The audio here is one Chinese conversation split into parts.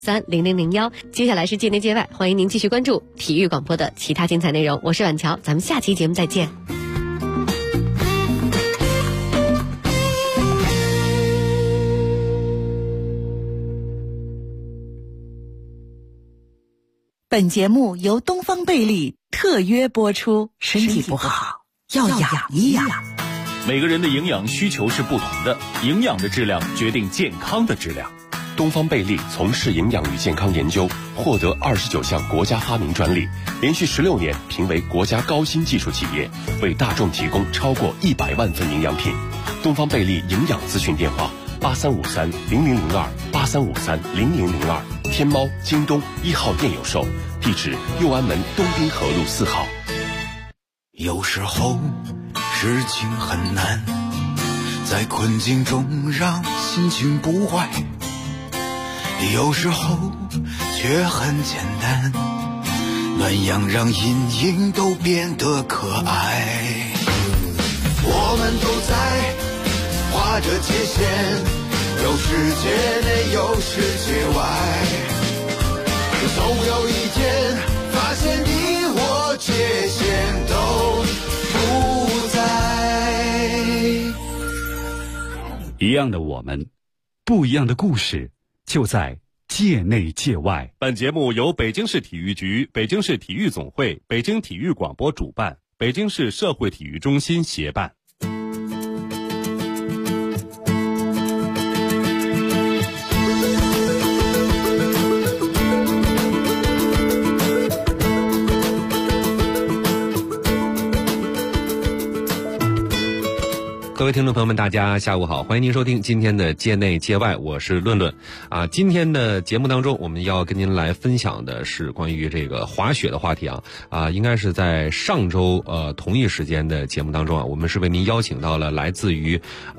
30001。接下来是界内界外，欢迎您继续关注体育广播的其他精彩内容。我是婉乔，咱们下期节目再见。 本节目由东方贝利特约播出，身体不好要养一养。 每个人的营养需求是不同的，营养的质量决定健康的质量。 东方贝利从事营养与健康研究，获得29项国家发明专利，连续16年评为国家高新技术企业，为大众提供超过100万份营养品。东方贝利营养咨询电话8353-0002，8353-0002，天猫、京东1号店有售，地址右安门东滨河路4号。 有时候事情很难，在困境中让心情不坏，有时候却很简单，暖阳让阴影都变得可爱。我们都在划着界限，有世界内有世界外，总有一天发现你我界限都不在。 一样的我们，不一样的故事，就在界内界外。 本节目由北京市体育局、北京市体育总会、北京体育广播主办，北京市社会体育中心协办。 各位听众朋友们，大家下午好，欢迎您收听今天的界内界外，我是论论啊。今天的节目当中，我们要跟您来分享的是关于这个滑雪的话题啊。应该是在上周同一时间的节目当中啊，我们是为您邀请到了来自于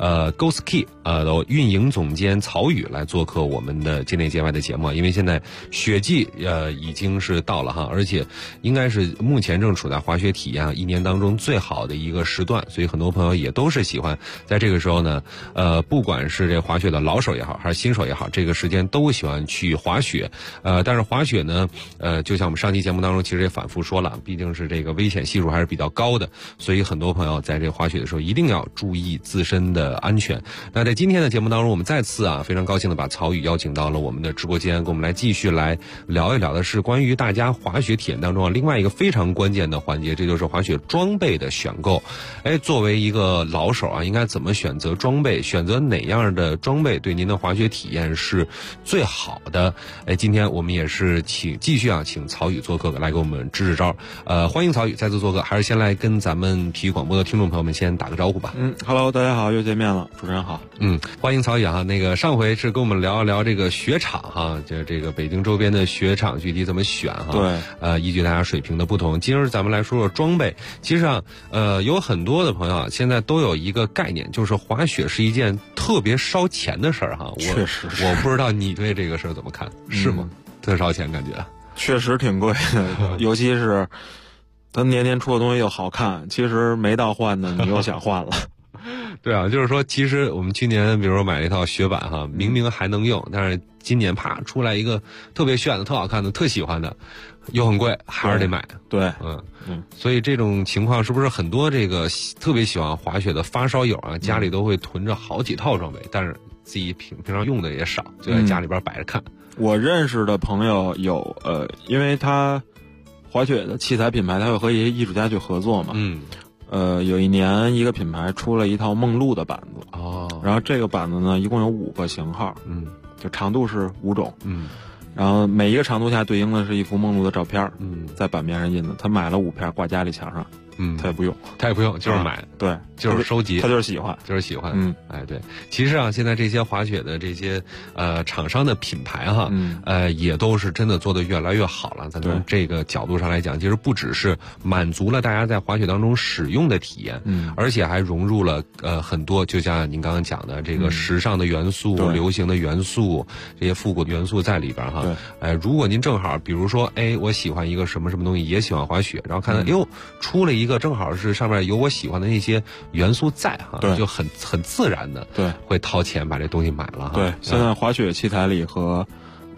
Go Ski 的运营总监曹宇来做客我们的界内界外的节目。因为现在雪季已经是到了哈，而且应该是目前正处在滑雪体验一年当中最好的一个时段，所以很多朋友也都是喜欢在这个时候呢，不管是这滑雪的老手也好，还是新手也好，这个时间都喜欢去滑雪。但是滑雪呢，就像我们上期节目当中其实也反复说了，毕竟是这个危险系数还是比较高的，所以很多朋友在这个滑雪的时候一定要注意自身的安全。那在今天的节目当中，我们再次非常高兴的把曹宇邀请到了我们的直播间，跟我们来继续来聊一聊的是关于大家滑雪体验当中另外一个非常关键的环节，这就是滑雪装备的选购。作为一个老手应该怎么选择装备，选择哪样的装备对您的滑雪体验是最好的。今天我们也是继续请曹宇做客来给我们支支招。欢迎曹宇再次做客，还是先来跟咱们体育广播的听众朋友们先打个招呼吧。 Hello， 大家好，又见面了，主持人好。 欢迎曹宇那个上回是跟我们聊一聊这个雪场就是这个北京周边的雪场具体怎么选对， 依据大家水平的不同。今儿咱们来说说装备。其实有很多的朋友现在都有一个概念，就是滑雪是一件特别烧钱的事儿确实是。 我不知道你对这个事儿怎么看，是吗？特烧钱感觉？ 确实挺贵的，尤其是它年年出的东西又好看，其实没到换的你又想换了。 对就是说其实我们去年比如说买了一套雪板明明还能用，但是今年啪出来一个特别炫的、特好看的、特喜欢的，又很贵，还是得买。 对， 所以这种情况是不是很多这个特别喜欢滑雪的发烧友家里都会囤着好几套装备，但是自己平常用的也少，就在家里边摆着看。 我认识的朋友有因为他滑雪的器材品牌他会和一些艺术家去合作嘛。有一年一个品牌出了一套梦露的板子然后这个板子呢一共有5个型号，就长度是5种，然后每一个长度下对应的是一幅梦露的照片，在板面上印的，他买了5片挂家里墙上。他也不用， 就是买， 对， 就是收集， 他就是喜欢， 对。其实现在这些滑雪的这些厂商的品牌也都是真的做得越来越好了。咱从这个角度上来讲，其实不只是满足了大家在滑雪当中使用的体验，而且还融入了很多，就像您刚刚讲的这个时尚的元素、流行的元素、这些复古的元素在里边如果您正好，比如说，我喜欢一个什么什么东西，也喜欢滑雪，然后看到出了一个正好是上面有我喜欢的那些元素在就很自然的会掏钱把这东西买了对，现在滑雪器材里和比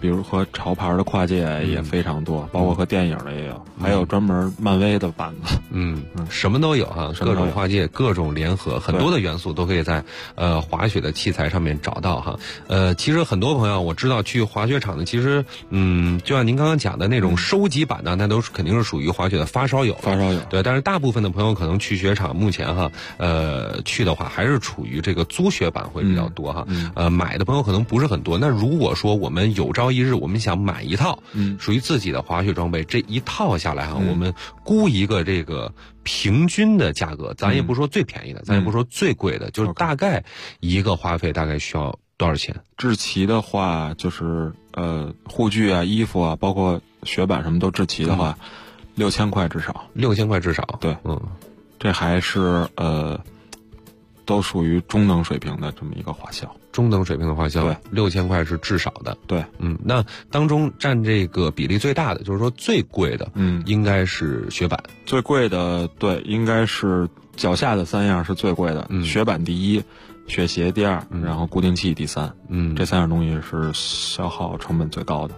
比如和潮牌的跨界也非常多，包括和电影的也有，还有专门漫威的板子。 什么都有哈，各种跨界，各种联合，很多的元素都可以在滑雪的器材上面找到哈。其实很多朋友我知道去滑雪场的，其实就像您刚刚讲的那种收集版呢，那都是肯定是属于滑雪的发烧友。对，但是大部分的朋友可能去雪场目前哈，去的话还是处于这个租雪板会比较多哈。买的朋友可能不是很多。那如果说我们有朝一日我们想买一套属于自己的滑雪装备，这一套下来哈，我们估一个这个平均的价格，咱也不说最便宜的，咱也不说最贵的，就是大概一个花费大概需要多少钱？ 制齐的话，就是护具啊、衣服啊，包括雪板什么都制齐的话，6000块至少。 6000块至少。 对，这还是都属于中等水平的这么一个花销。 中等水平的花销， 对 ，6000块是至少的。 对， 那当中占这个比例最大的，就是说最贵的，应该是雪板。 最贵的，对，应该是脚下的3样是最贵的，雪板第一，雪鞋第二，然后固定器第三。这3样东西是消耗成本最高的。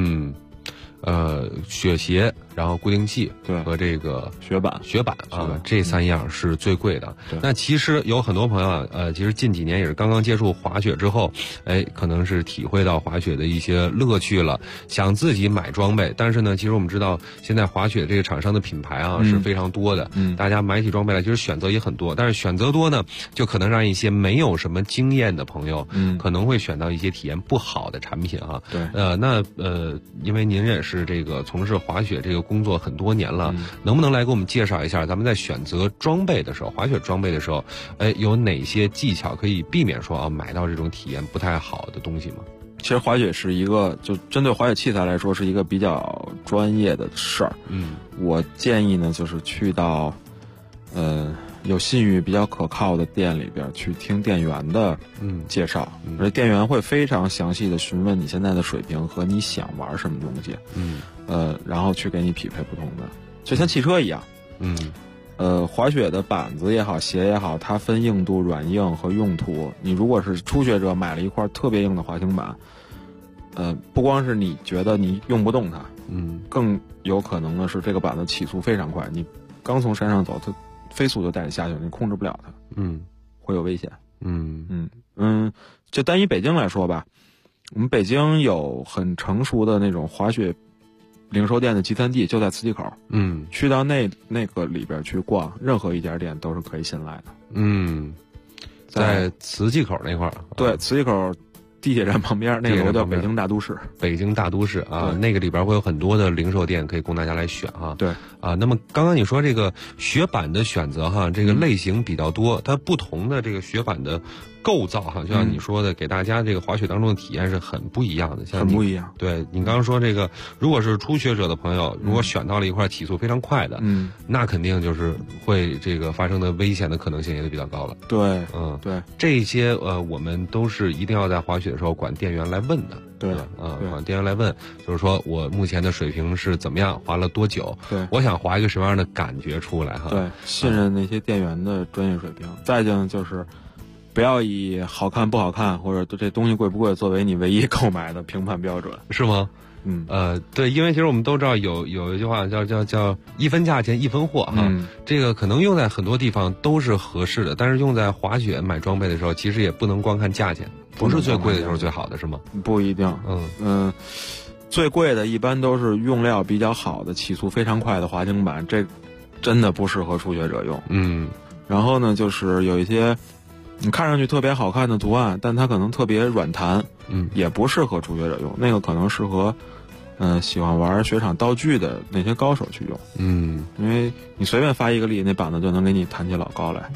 雪鞋，然后固定器， 对， 和这个雪板啊，这3样是最贵的。那其实有很多朋友其实近几年也是刚刚接触滑雪之后，可能是体会到滑雪的一些乐趣了，想自己买装备。但是呢，其实我们知道现在滑雪这个厂商的品牌是非常多的，大家买起装备来其实选择也很多，但是选择多呢，就可能让一些没有什么经验的朋友，可能会选到一些体验不好的产品哈。 对， 因为您也是这个从事滑雪这个工作很多年了，能不能来给我们介绍一下，咱们在选择装备的时候，滑雪装备的时候，有哪些技巧可以避免说买到这种体验不太好的东西吗？ 其实滑雪是一个，就针对滑雪器材来说是一个比较专业的事儿。我建议呢，就是去到有信誉比较可靠的店里边去听店员的介绍，而且店员会非常详细的询问你现在的水平和你想玩什么东西，然后去给你匹配不同的，就像汽车一样，滑雪的板子也好，鞋也好，它分硬度、软硬和用途。你如果是初学者买了一块特别硬的滑行板，不光是你觉得你用不动它，更有可能的是这个板子起速非常快，你刚从山上走，它飞速就带你下去，你控制不了它，会有危险。就单以北京来说吧，我们北京有很成熟的那种滑雪零售店的集散地，就在磁器口。去到那个里边去逛，任何一家店都是可以信赖的。 在磁器口那块儿。 对，磁器口地铁站旁边那个楼叫北京大都市。 北京大都市啊，那个里边会有很多的零售店可以供大家来选哈。 对啊，那么刚刚你说这个雪板的选择哈，这个类型比较多，它不同的这个雪板的构造哈，就像你说的，给大家这个滑雪当中的体验是很不一样的。 很不一样。 对你刚刚说这个，如果是初学者的朋友，如果选到了一块起速非常快的，那肯定就是会这个发生的危险的可能性也就比较高了。 对， 对，这些我们都是一定要在滑雪的时候管店员来问的。 对， 管店员来问，就是说我目前的水平是怎么样，滑了多久？ 对， 我想滑一个什么样的感觉出来哈？ 对，信任那些店员的专业水平。再就就是不要以好看不好看或者这东西贵不贵作为你唯一购买的评判标准， 是吗？对，因为其实我们都知道有一句话叫一分价钱一分货哈，这个可能用在很多地方都是合适的，但是用在滑雪买装备的时候，其实也不能光看价钱，不是最贵的就是最好的，是吗？ 不一定，最贵的一般都是用料比较好的、起速非常快的滑行板，这真的不适合初学者用。然后呢，就是有一些你看上去特别好看的图案，但它可能特别软弹，也不适合初学者用，那个可能适合喜欢玩雪场道具的那些高手去用。因为你随便发一个力，那板子就能给你弹起老高来。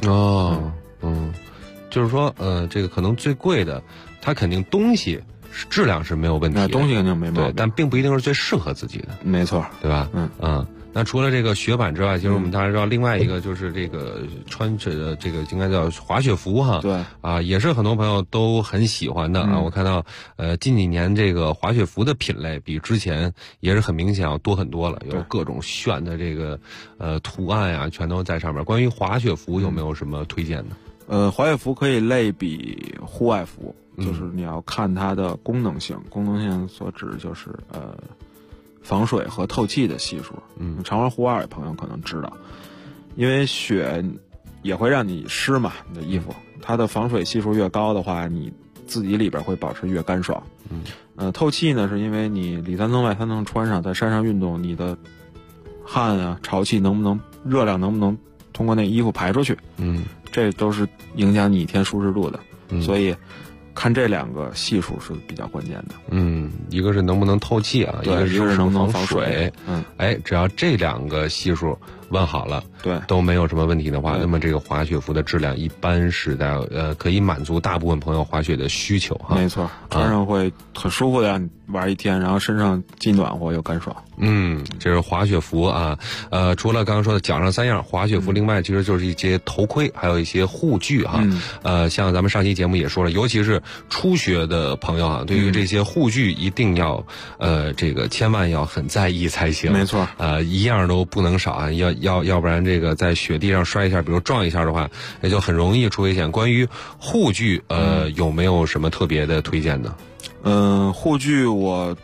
就是说这个可能最贵的，它肯定东西质量是没有问题的， 东西肯定没毛病， 对，但并不一定是最适合自己的。 没错， 对吧？那除了这个雪板之外，其实我们大家知道另外一个就是这个穿着这个应该叫滑雪服哈。 对啊，也是很多朋友都很喜欢的啊。我看到近几年这个滑雪服的品类比之前也是很明显要多很多了，有各种炫的这个图案呀，全都在上面。关于滑雪服有没有什么推荐的？ 滑雪服可以类比户外服，就是你要看它的功能性。功能性所指就是防水和透气的系数。常玩户外的朋友可能知道，因为雪也会让你湿嘛，你的衣服，它的防水系数越高的话，你自己里边会保持越干爽。透气呢，是因为你里三层外三层穿上，在山上运动，你的汗啊、潮气热量能不能通过那衣服排出去？这都是影响你一天舒适度的。所以看这两个系数是比较关键的。 一个是能不能透气啊，一个是能不能防水。只要这两个系数问好了， 对， 都没有什么问题的话，那么这个滑雪服的质量一般是在可以满足大部分朋友滑雪的需求哈。 没错，穿上会很舒服的让你玩一天，然后身上既暖和又干爽。 这是滑雪服啊。除了刚刚说的脚上3样滑雪服，另外其实就是一些头盔，还有一些护具哈。像咱们上期节目也说了，尤其是初学的朋友啊，对于这些护具一定要这个千万要很在意才行。 没错， 一样都不能少啊，要不然这个在雪地上摔一下，比如撞一下的话，也就很容易出危险。关于护具，有没有什么特别的推荐的？ 护具我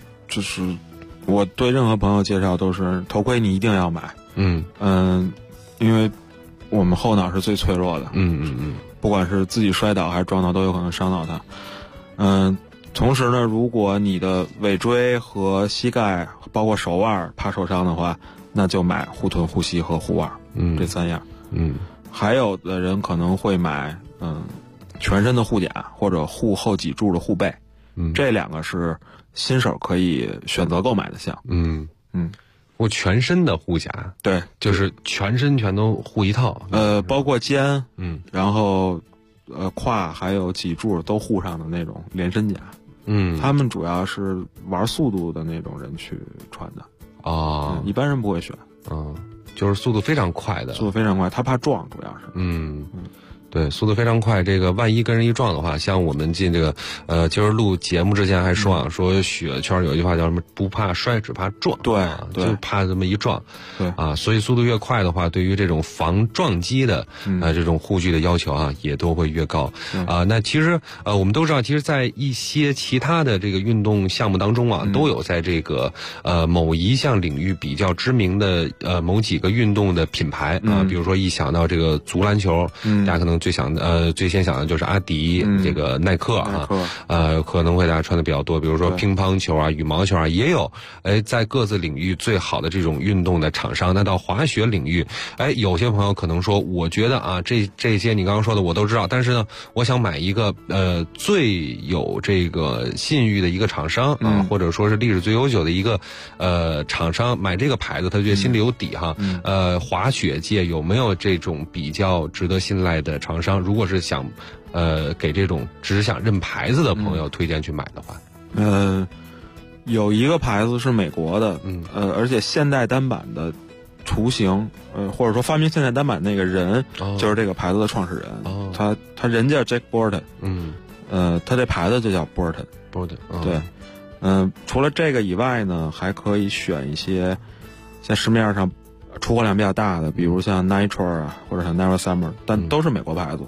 对任何朋友介绍都是头盔你一定要买。因为我们后脑是最脆弱的。不管是自己摔倒还是撞到，都有可能伤到它。同时呢，如果你的尾椎和膝盖包括手腕怕受伤的话，那就买护臀、护膝和护腕。这3样。还有的人可能会买全身的护甲或者护后脊柱的护背。这2个是新手可以选择购买的项。 我全身的护甲， 对， 就是全身全都护一套。 包括肩，然后胯还有脊柱都护上的那种连身甲。他们主要是玩速度的那种人去穿的。一般人不会选。 就是速度非常快的。 速度非常快，他怕撞，主要是。 对，速度非常快。这个万一跟人一撞的话，像我们进这个今儿录节目之前还说啊，说雪圈有一句话叫什么？不怕摔，只怕撞。 对， 就怕这么一撞。 对所以速度越快的话，对于这种防撞击的这种护具的要求啊，也都会越高。那其实我们都知道，其实，在一些其他的这个运动项目当中啊，都有在这个某一项领域比较知名的某几个运动的品牌啊，比如说一想到这个足篮球，大家可能最先想的就是阿迪，这个耐克啊，可能会大家穿的比较多。比如说乒乓球啊、羽毛球啊，也有在各自领域最好的这种运动的厂商。那到滑雪领域，有些朋友可能说，我觉得啊，这些你刚刚说的我都知道，但是呢，我想买一个最有这个信誉的一个厂商啊，或者说是历史最悠久的一个厂商，买这个牌子，他觉得心里有底哈。滑雪界有没有这种比较值得信赖的厂商？如果是想给这种只想认牌子的朋友推荐去买的话， 有一个牌子是美国的，而且现代单板的雏形，或者说发明现代单板那个人，就是这个牌子的创始人。他人叫 Jack Burton，他这牌子就叫 Burton。对，除了这个以外呢，还可以选一些在市面上出货量比较大的，比如像 Nitro 啊，或者像 Never Summer， 但都是美国牌子。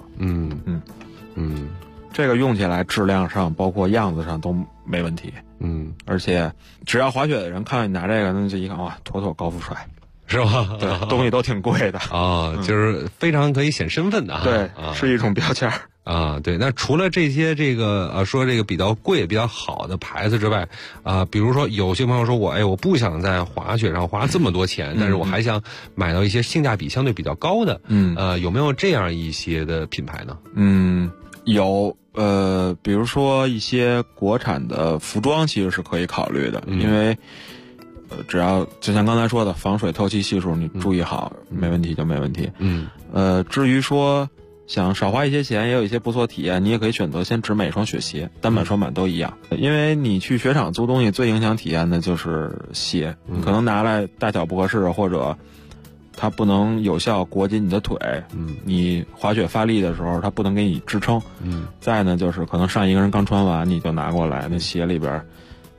这个用起来质量上，包括样子上都没问题。而且只要滑雪的人看到你拿这个，那就一看哇，妥妥高富帅， 是吧？ 对，东西都挺贵的就是非常可以显身份的。 对，是一种标签对。那除了这些这个说这个比较贵、比较好的牌子之外，比如说有些朋友说我不想在滑雪上花这么多钱，但是我还想买到一些性价比相对比较高的，有没有这样一些的品牌呢？ 有，比如说一些国产的服装其实是可以考虑的，因为只要就像刚才说的防水透气系数你注意好，没问题就没问题。至于说想少花一些钱也有一些不错体验，你也可以选择先只买一双雪鞋，单板双板都一样。因为你去雪场租东西最影响体验的就是鞋，你可能拿来大小不合适，或者它不能有效裹紧你的腿，你滑雪发力的时候它不能给你支撑，再呢就是可能上一个人刚穿完你就拿过来，那鞋里边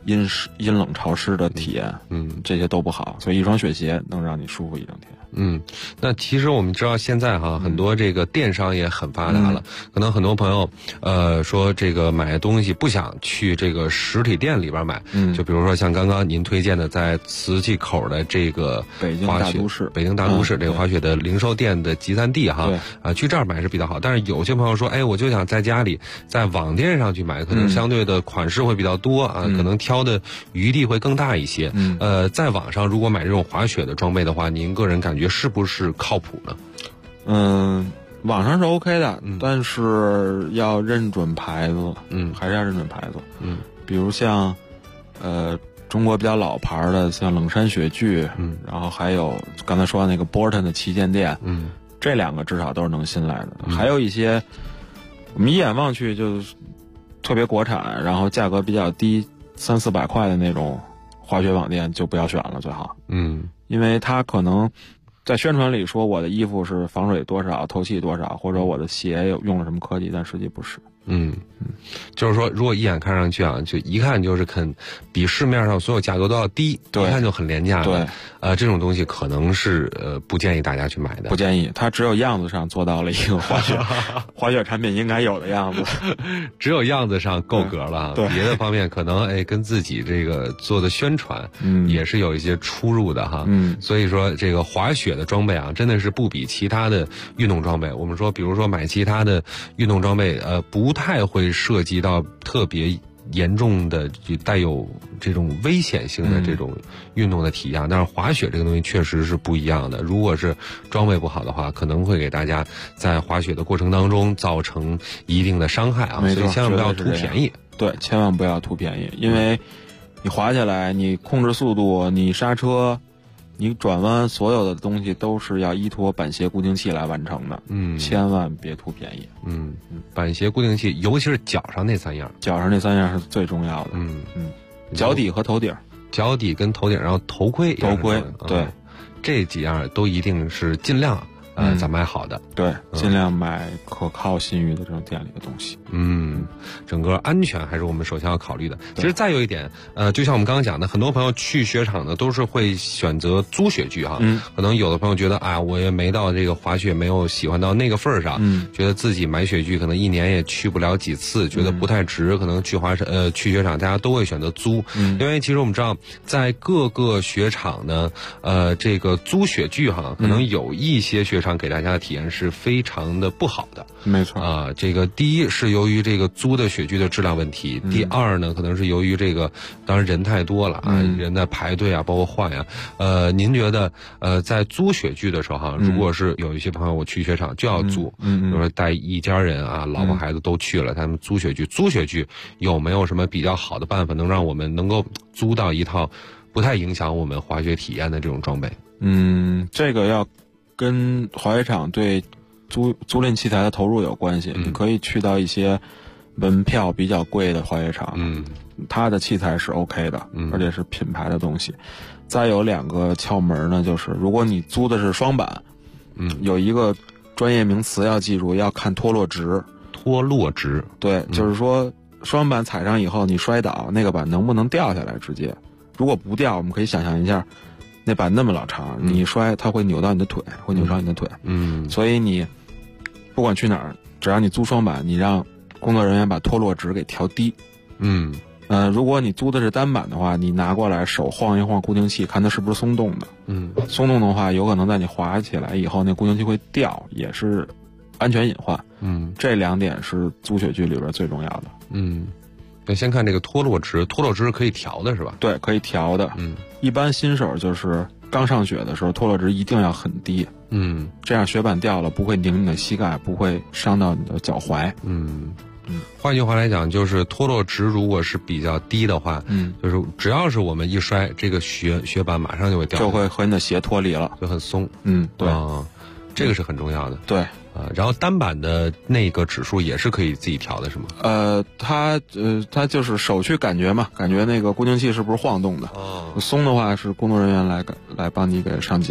阴冷潮湿的体验，这些都不好，所以一双雪鞋能让你舒服一整天。 那其实我们知道现在很多这个电商也很发达了，可能很多朋友说这个买东西不想去这个实体店里边买，就比如说像刚刚您推荐的在磁器口的这个北京大都市这个滑雪的零售店的集散地去这儿买是比较好。但是有些朋友说，哎，我就想在家里在网店上去买，可能相对的款式会比较多可能挑的余地会更大一些。在网上如果买这种滑雪的装备的话，您个人感觉是不是靠谱呢？ 网上是 OK 的，但是要认准牌子，还是要认准牌子。比如像中国比较老牌的，像冷山雪具，然后还有刚才说的那个 Borton 的旗舰店，这两个至少都是能信赖的。还有一些我们一眼望去就是特别国产，然后价格比较低，300-400块的那种滑雪网店就不要选了，最好。因为它可能在宣传里说我的衣服是防水多少、透气多少，或者我的鞋用了什么科技，但实际不是。 就是说，如果一眼看上去就一看就是比市面上所有价格都要低，一看就很廉价的。这种东西可能是不建议大家去买的。 不建议，它只有样子上做到了一个滑雪产品应该有的样子， 只有样子上够格了。别的方面可能跟自己这个做的宣传也是有一些出入的所以说这个滑雪的装备真的是不比其他的运动装备。我们说，比如说买其他的运动装备，不太会涉及到特别严重的带有这种危险性的这种运动的体验，但是滑雪这个东西确实是不一样的。如果是装备不好的话，可能会给大家在滑雪的过程当中造成一定的伤害所以千万不要图便宜。 对，千万不要图便宜，因为你滑下来，你控制速度，你刹车，你转弯，所有的东西都是要依托板鞋固定器来完成的。千万别图便宜。 板鞋固定器，尤其是脚上那3样， 脚上那3样是最重要的。脚底和头顶， 脚底跟头顶，然后头盔， 对， 这几样都一定是尽量咱买好的。 对，尽量买可靠信誉的这种店里的东西。 整个安全还是我们首先要考虑的。其实再有一点，就像我们刚刚讲的，很多朋友去雪场呢都是会选择租雪具可能有的朋友觉得我也没到这个滑雪，没有喜欢到那个份儿上，觉得自己买雪具可能一年也去不了几次，觉得不太值，可能去雪场大家都会选择租。因为其实我们知道，在各个雪场呢，这个租雪具可能有一些雪场给大家的体验是非常的不好的。 没错这个第一是由于这个租的雪具的质量问题，第二呢可能是由于这个当然人太多了人在排队包括换您觉得在租雪具的时候如果是有一些朋友我去雪场就要租，比如说带一家人老婆孩子都去了，他们租雪具有没有什么比较好的办法能让我们能够租到一套不太影响我们滑雪体验的这种装备？ 这个要跟滑雪场对租赁器材的投入有关系。你可以去到一些门票比较贵的滑雪场，它的器材是 OK 的，而且是品牌的东西。再有2个窍门呢，就是如果你租的是双板，有一个专业名词要记住，要看脱落值。 脱落值， 对，就是说双板踩上以后你摔倒，那个板能不能掉下来直接？如果不掉，我们可以想象一下，那板那么老长，你一摔它会扭到你的腿，会扭伤你的腿。所以你不管去哪儿，只要你租双板，你让工作人员把脱落值给调低。如果你租的是单板的话，你拿过来手晃一晃固定器，看它是不是松动的。松动的话，有可能在你滑起来以后，那固定器会掉，也是安全隐患。这2点是租雪具里边最重要的。 那先看这个脱落值，脱落值是可以调的是吧？ 对，可以调的。一般新手就是刚上雪的时候，脱落值一定要很低。这样雪板掉了不会拧你的膝盖，不会伤到你的脚踝。 换句话来讲，就是脱落值如果是比较低的话，就是只要是我们一摔，这个雪板马上就会掉， 就会和你的鞋脱离了， 就很松。 对， 这个是很重要的。 对。 然后单板的那个指数也是可以自己调的，是吗？ 它就是手去感觉嘛，感觉那个固定器是不是晃动的。松的话是工作人员来帮你给上紧。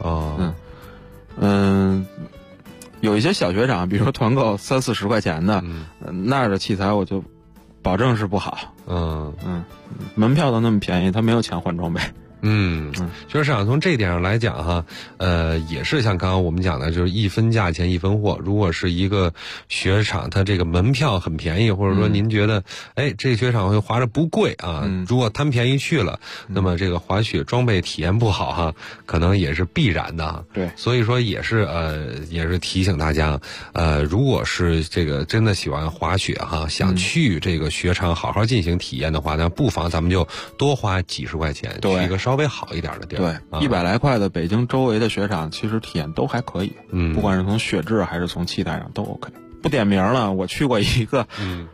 有一些小雪场，比如说团购30-40块钱的，那儿的器材我就保证是不好。 门票都那么便宜，他没有钱换装备。 确实市场从这一点上来讲哈，也是像刚刚我们讲的，就是一分价钱一分货。如果是一个雪场，它这个门票很便宜，或者说您觉得，这个雪场会滑着不贵啊，如果贪便宜去了，那么这个滑雪装备体验不好哈，可能也是必然的。 对， 所以说也是提醒大家，如果是这个真的喜欢滑雪哈，想去这个雪场好好进行体验的话，那不妨咱们就多花几十块钱去一个稍微好一点的地儿。 对，100来块的北京周围的雪场，其实体验都还可以。不管是从雪质还是从气态上都 OK。不点名了，我去过一个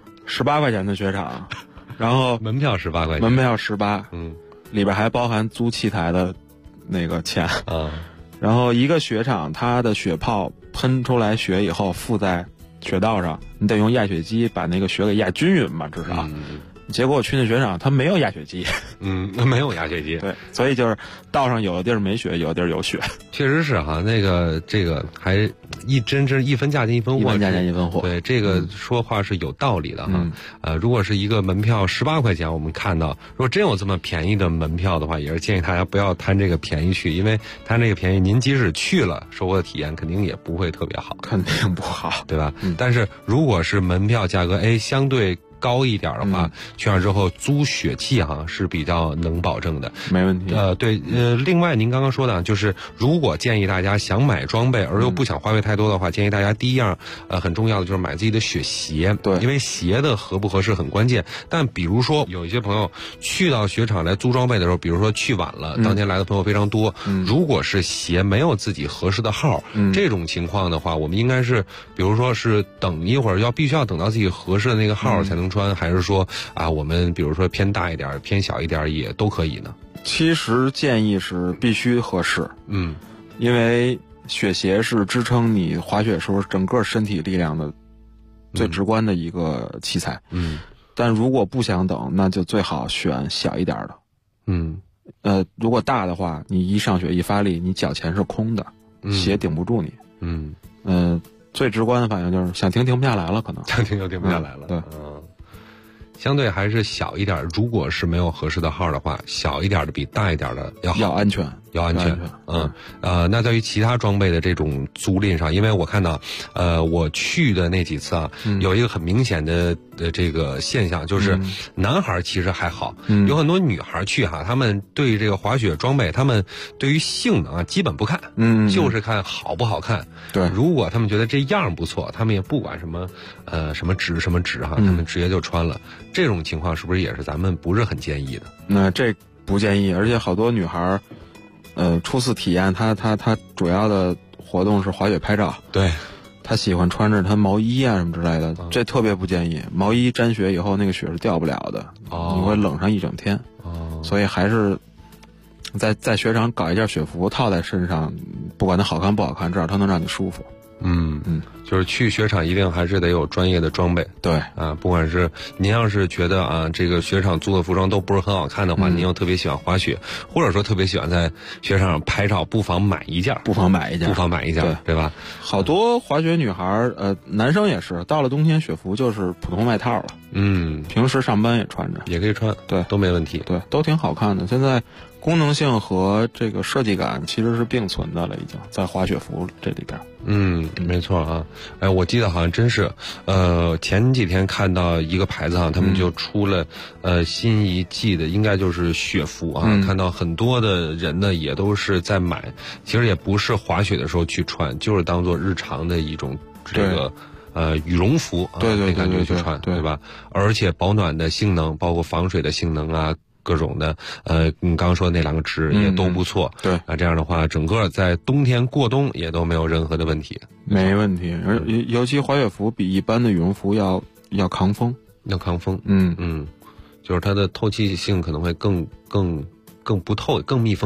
18块钱的雪场，然后门票18块钱， 门票18，里边还包含租器材的那个钱啊。然后一个雪场，它的雪泡喷出来雪以后附在雪道上，你得用压雪机把那个雪给压均匀嘛，至少。结果我去那雪场，它没有压雪机。 没有压雪机。 对，所以就是道上有的地儿没雪，有的地儿有雪。 确实是哈，这个还真一分价钱一分货。 一分价钱一分货。 对，这个说话是有道理的哈。如果是一个门票18块钱，我们看到如果真有这么便宜的门票的话，也是建议大家不要贪这个便宜去，因为贪这个便宜，您即使去了，收获的体验肯定也不会特别好。 肯定不好， 对吧？但是如果是门票价格相对高一点的话，去那之后租雪器哈是比较能保证的， 没问题。 对，另外您刚刚说的，就是如果建议大家想买装备而又不想花费太多的话，建议大家第一样很重要的就是买自己的雪鞋。 对， 因为鞋的合不合适很关键。但比如说有一些朋友去到雪场来租装备的时候，比如说去晚了，当天来的朋友非常多，如果是鞋没有自己合适的号，这种情况的话，我们应该是比如说是等一会儿必须要等到自己合适的那个号才能穿，还是说我们比如说偏大一点偏小一点也都可以呢？ 其实建议是必须合适。因为雪鞋是支撑你滑雪时候整个身体力量的最直观的一个器材。但如果不想等，那就最好选小一点的。如果大的话，你一上雪一发力，你脚前是空的，鞋顶不住你。最直观的反应就是想停不下来了，可能想停就停不下来了。 对， 相对还是小一点，如果是没有合适的号的话，小一点的比大一点的要好， 要安全。 那在于其他装备的这种租赁上，因为我看到，我去的那几次有一个很明显的这个现象，就是男孩其实还好，有很多女孩去他们对这个滑雪装备，他们对于性能基本不看，就是看好不好看。 对， 如果他们觉得这样不错，他们也不管什么值他们直接就穿了。这种情况是不是也是咱们不是很建议的？ 那这不建议，而且好多女孩初次体验，她主要的活动是滑雪拍照。 对， 她喜欢穿着她毛衣什么之类的，这特别不建议。毛衣沾雪以后，那个雪是掉不了的，你会冷上一整天。所以还是在雪场搞一件雪服套在身上，不管它好看不好看，至少它能让你舒服。 就是去雪场一定还是得有专业的装备。 对不管是您要是觉得这个雪场租的服装都不是很好看的话，您又特别喜欢滑雪，或者说特别喜欢在雪场上拍照，不妨买一件，对吧？ 好多滑雪女孩男生也是，到了冬天雪服就是普通外套了。平时上班也穿着， 也可以穿， 对， 都没问题， 对，都挺好看的。现在功能性和这个设计感其实是并存的了，已经在滑雪服这里边。 没错我记得好像真是，前几天看到一个牌子他们就出了新一季的，应该就是雪服看到很多的人呢也都是在买，其实也不是滑雪的时候去穿，就是当做日常的一种这个羽绒服对感觉去穿，对吧？而且保暖的性能，包括防水的性能各种的，你刚刚说的那2个值也都不错。 对这样的话，整个在冬天过冬也都没有任何的问题。 没问题，而尤其滑雪服比一般的羽绒服要抗风， 就是它的透气性可能会更不透、更密封一些。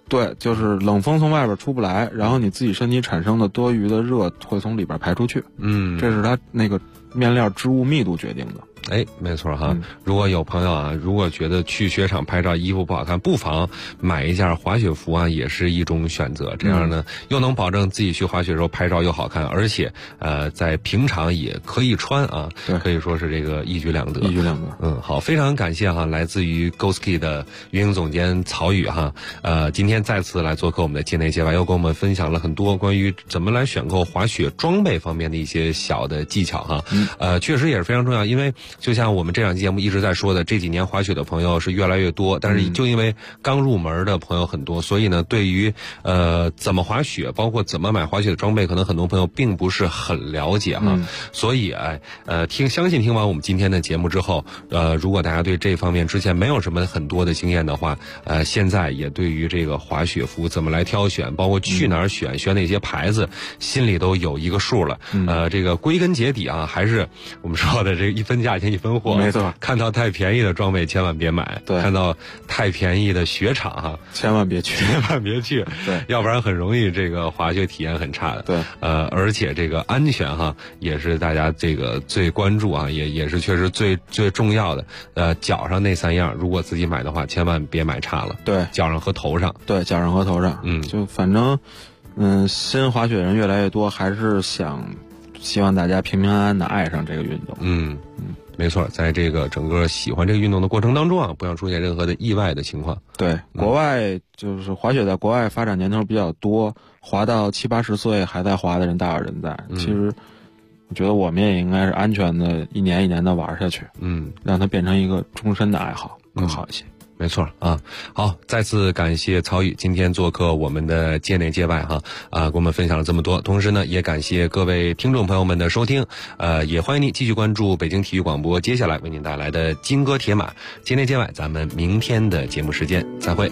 对，就是冷风从外边出不来，然后你自己身体产生的多余的热会从里边排出去。这是它那个面料织物密度决定的。 哎，没错哈。如果有朋友啊，如果觉得去雪场拍照衣服不好看，不妨买一件滑雪服啊，也是一种选择。这样呢，又能保证自己去滑雪的时候拍照又好看，而且在平常也可以穿啊，可以说是这个一举两得。 一举两得。 好，非常感谢哈，来自于 GoSki 的运营总监曹宇哈，今天再次来做客我们的界内界外，又跟我们分享了很多关于怎么来选购滑雪装备方面的一些小的技巧哈。确实也是非常重要，因为就像我们这档节目一直在说的，这几年滑雪的朋友是越来越多，但是就因为刚入门的朋友很多，所以呢，对于怎么滑雪，包括怎么买滑雪的装备，可能很多朋友并不是很了解哈。所以相信听完我们今天的节目之后，如果大家对这方面之前没有什么很多的经验的话，现在也对于这个滑雪服怎么来挑选，包括去哪儿选哪些牌子，心里都有一个数了。这个归根结底啊，还是我们说的这个一分价钱一分货。 没错， 看到太便宜的装备千万别买， 对， 看到太便宜的雪场哈， 千万别去， 对，要不然很容易这个滑雪体验很差的。 对， 而且这个安全哈也是大家这个最关注啊，也是确实最重要的。脚上那3样，如果自己买的话，千万别买差了。 对， 脚上和头上。 对，脚上和头上。就反正新滑雪人越来越多，还是希望大家平平安安的爱上这个运动。 没错，在这个整个喜欢这个运动的过程当中啊，不要出现任何的意外的情况。 对，国外就是滑雪在国外发展年头比较多，滑到70、80岁还在滑的人大有人在。其实我觉得我们也应该是安全的一年一年的玩下去，让它变成一个终身的爱好更好一些。 没错啊，好，再次感谢曹宇今天做客我们的界内界外哈，给我们分享了这么多，同时呢，也感谢各位听众朋友们的收听，也欢迎您继续关注北京体育广播接下来为您带来的金戈铁马界内界外，咱们明天的节目时间再会。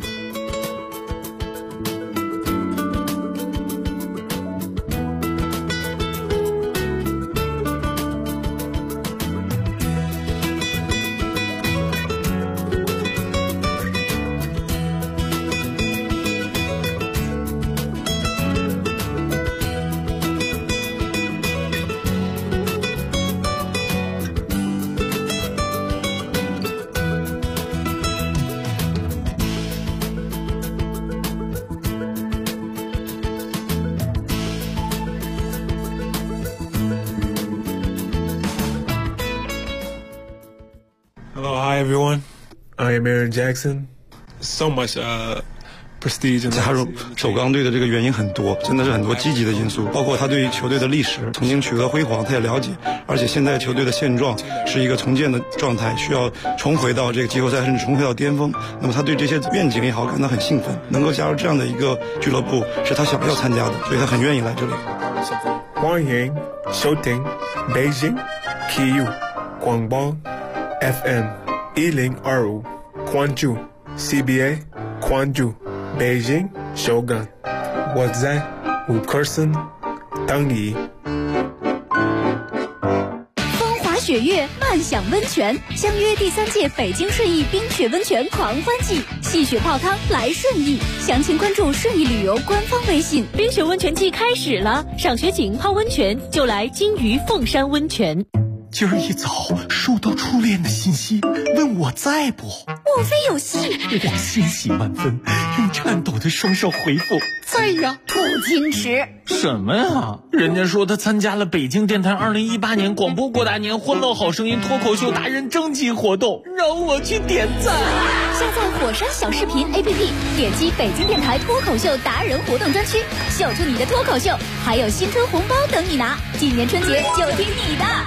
Hi everyone, I am Aaron Jackson. So much prestige. 加入首钢队的这个原因很多，真的是很多积极的因素，包括他对于球队的历史曾经取得辉煌，他也了解，而且现在球队的现状是一个重建的状态，需要重回到这个季后赛，甚至重回到巅峰。那么他对这些愿景也好感到很兴奋，能够加入这样的一个俱乐部是他想要参加的，所以他很愿意来这里。 欢迎收听北京体育广播 FM1025，关注 CBA， 关注北京首钢，我在5克森等你。 风华雪月，漫享温泉，相约第3届北京顺义冰雪温泉狂欢季，戏雪泡汤来顺义，详情关注顺义旅游官方微信。 冰雪温泉季开始了，赏雪景泡温泉就来金鱼凤山温泉。 今儿一早收到初恋的信息，问我在不？ 莫非有戏？ 我欣喜万分，用颤抖的双手回复在呀。 不矜持什么呀？人家说他参加了北京电台2018年广播过大年欢乐好声音脱口秀达人征集活动，让我去点赞。 下载火山小视频 APP， 点击北京电台脱口秀达人活动专区，秀出你的脱口秀，还有新春红包等你拿，今年春节就听你的。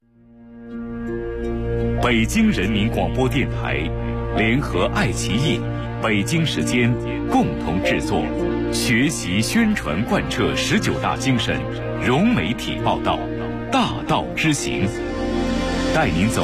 北京人民广播电台联合爱奇艺、北京时间共同制作，学习宣传贯彻19大精神，融媒体报道，大道之行，带您走